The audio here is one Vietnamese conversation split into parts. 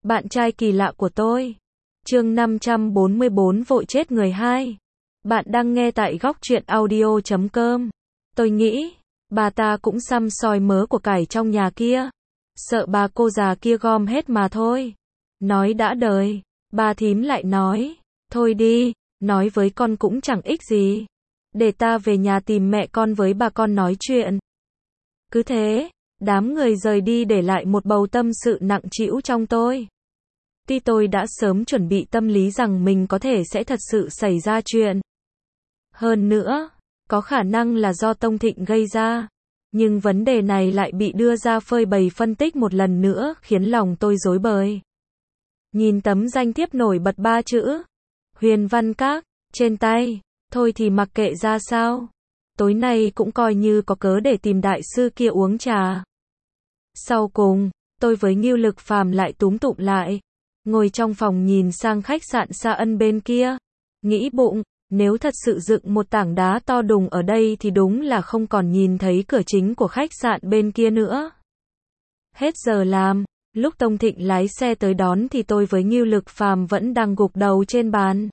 Bạn trai kỳ lạ của tôi. Chương 544 vội chết người 2. Bạn đang nghe tại góc truyện audio.com. Tôi nghĩ, bà ta cũng xăm soi mớ của cải trong nhà kia. Sợ bà cô già kia gom hết mà thôi. Nói đã đời, bà thím lại nói, thôi đi, nói với con cũng chẳng ích gì. Để ta về nhà tìm mẹ con với bà con nói chuyện. Cứ thế, đám người rời đi để lại một bầu tâm sự nặng trĩu trong tôi. Tuy tôi đã sớm chuẩn bị tâm lý rằng mình có thể sẽ thật sự xảy ra chuyện. Hơn nữa, có khả năng là do Tông Thịnh gây ra. Nhưng vấn đề này lại bị đưa ra phơi bày phân tích một lần nữa khiến lòng tôi rối bời. Nhìn tấm danh thiếp nổi bật 3 chữ Huyền Văn Các trên tay, thôi thì mặc kệ ra sao. Tối nay cũng coi như có cớ để tìm đại sư kia uống trà. Sau cùng, tôi với Ngưu Lực Phàm lại túm tụm lại, ngồi trong phòng nhìn sang khách sạn Sa Ân bên kia, nghĩ bụng, nếu thật sự dựng một tảng đá to đùng ở đây thì đúng là không còn nhìn thấy cửa chính của khách sạn bên kia nữa. Hết giờ làm, lúc Tông Thịnh lái xe tới đón thì tôi với Ngưu Lực Phàm vẫn đang gục đầu trên bàn.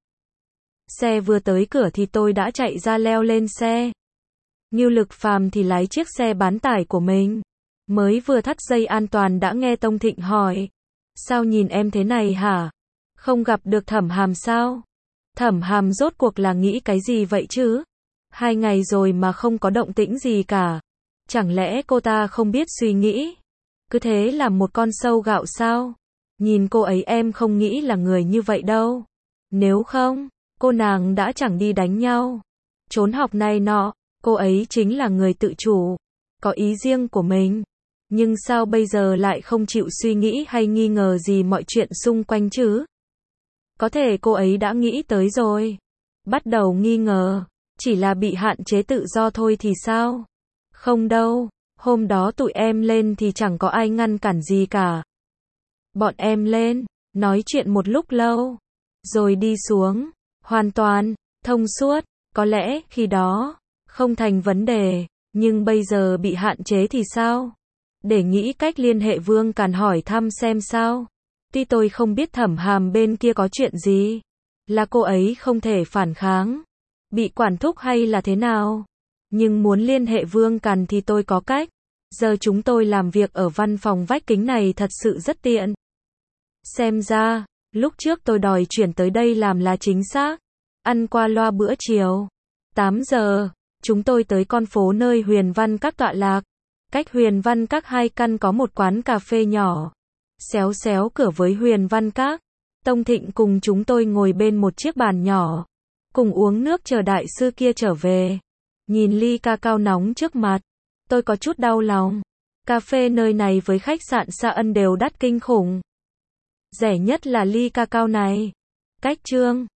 Xe vừa tới cửa thì tôi đã chạy ra leo lên xe. Ngưu Lực Phàm thì lái chiếc xe bán tải của mình. Mới vừa thắt dây an toàn đã nghe Tông Thịnh hỏi, sao nhìn em thế này hả? Không gặp được Thẩm Hàm sao? Thẩm Hàm rốt cuộc là nghĩ cái gì vậy chứ? 2 ngày rồi mà không có động tĩnh gì cả. Chẳng lẽ cô ta không biết suy nghĩ? Cứ thế là một con sâu gạo sao? Nhìn cô ấy em không nghĩ là người như vậy đâu. Nếu không, cô nàng đã chẳng đi đánh nhau, trốn học này nọ. Cô ấy chính là người tự chủ, có ý riêng của mình. Nhưng sao bây giờ lại không chịu suy nghĩ hay nghi ngờ gì mọi chuyện xung quanh chứ? Có thể cô ấy đã nghĩ tới rồi. Bắt đầu nghi ngờ, chỉ là bị hạn chế tự do thôi thì sao? Không đâu, hôm đó tụi em lên thì chẳng có ai ngăn cản gì cả. Bọn em lên, nói chuyện một lúc lâu, rồi đi xuống, hoàn toàn, thông suốt, có lẽ khi đó, không thành vấn đề, nhưng bây giờ bị hạn chế thì sao? Để nghĩ cách liên hệ Vương Càn hỏi thăm xem sao. Tuy tôi không biết Thẩm Hàm bên kia có chuyện gì, là cô ấy không thể phản kháng, bị quản thúc hay là thế nào, nhưng muốn liên hệ Vương Càn thì tôi có cách. Giờ chúng tôi làm việc ở văn phòng vách kính này thật sự rất tiện. Xem ra, lúc trước tôi đòi chuyển tới đây làm là chính xác. Ăn qua loa bữa chiều 8 giờ, chúng tôi tới con phố nơi Huyền Văn Các tọa lạc. Cách Huyền Văn Các 2 căn có một quán cà phê nhỏ. Xéo xéo cửa với Huyền Văn Các, Tông Thịnh cùng chúng tôi ngồi bên một chiếc bàn nhỏ, cùng uống nước chờ đại sư kia trở về. Nhìn ly ca cao nóng trước mặt, tôi có chút đau lòng. Cà phê nơi này với khách sạn Sa Ân đều đắt kinh khủng. Rẻ nhất là ly ca cao này. Cách Trương